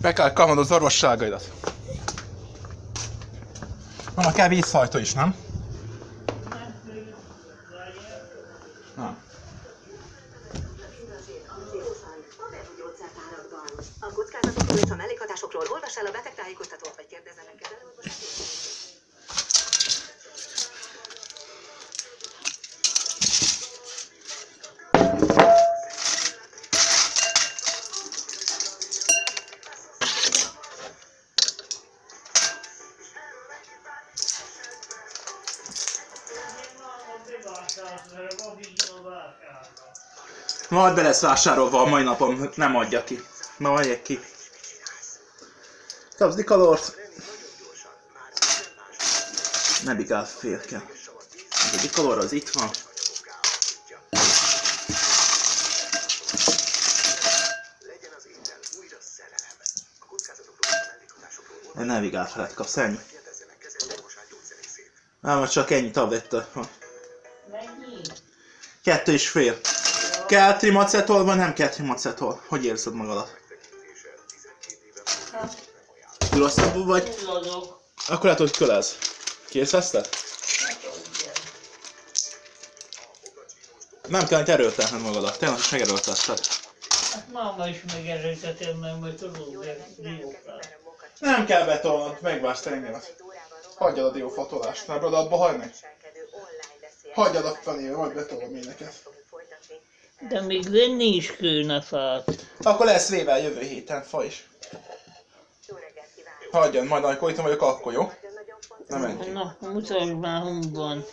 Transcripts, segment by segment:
Be kell kapnod az orvosságaidat. Mama, kell vízhajtó is, nem? Nem. A kockázatokról és a mellékhatásokról olvass el a betegtájékoztatót, vagy kérdezz meg kezelőorvost. Majd be lesz vásárolva a mai napon, nem adja ki. Ma adják ki. Kapsz Dikalort. Ne bigál félke. A Dikalor az itt van. Egy navigál felett kapsz, ennyi. Nem, csak ennyi tabletta. Mennyi? 2,5. Kell trimacetol, vagy nem kell trimacetol? Hogy érzed magadat? Rosszabbul vagy? Fulladok. Akkor lehet, hogy kölez. Készezted? Nem kell, hogy erőltetned magadat. Tényleg, hogy megerőltetted. Hát máma is megerőltetem, mert majd tudod, de diókát. Nem kell betolnod, megvársz engemet. Hagyjad a diófatolást, nem tudod abba hagyni? Hagyjad a felé, majd betolom éneket. De még venni is kéne fát. Akkor lesz vével jövő héten fa is. Hagyjad, majd amikor itt vagyok, akkor jó? Nem menjünk. Na, mutasd már, hol van.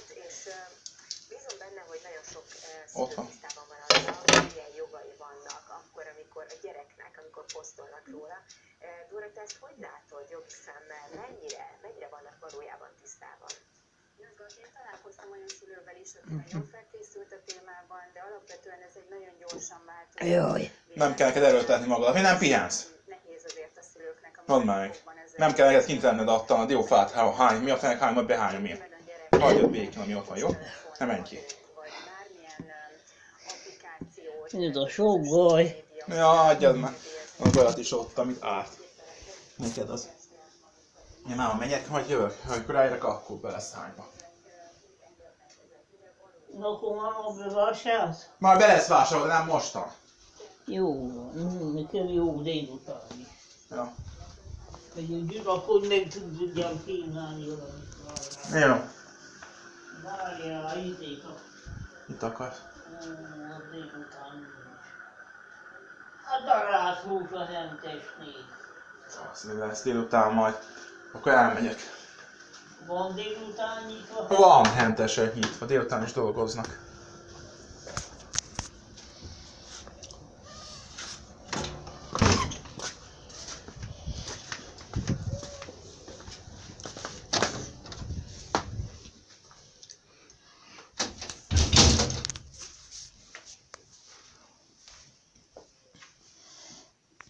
Ott van. Milyen jogai vannak akkor, amikor a gyereknek, amikor posztolnak róla. Dóra, te ezt hogy látod jogi szemmel? Mennyire vannak valójában tisztában? Én találkoztam olyan szülővel is, aki nagyon felkészült a témában, de alapvetően ez egy nagyon gyorsan változó. Jaj. Nem kell neked erőltetni magadat, mi nem pihensz? Nehéz azért a szülőknek a Mondd meg. Nem kell neked kint lenned adtan a diófát, hány, mi a fenek hány, majd behányom én. Hagyjad békén, ami ott van, jó? Ne menj ki. Ez a sok baj. Ja, hagyjad már. Az olyat is ott, amit árt. Neked az. Én máma megyek, majd jövök. Amikor ráérek, akkor be lesz hányba. Na, akkor máma bevásárolsz? Már be lesz vásárolva, de nem mostan. Jó van, nekem jó délután is. Ja. Hogy a gyulakon meg tudjam kínálni valamit. Jó. Várjál, itt a... Mit akarsz? A délután. A darált hús a hentesnél. Azt mi lesz délután majd. Akkor elmegyek. Van délután nyitva? Van hentesek nyitva, délután is dolgoznak.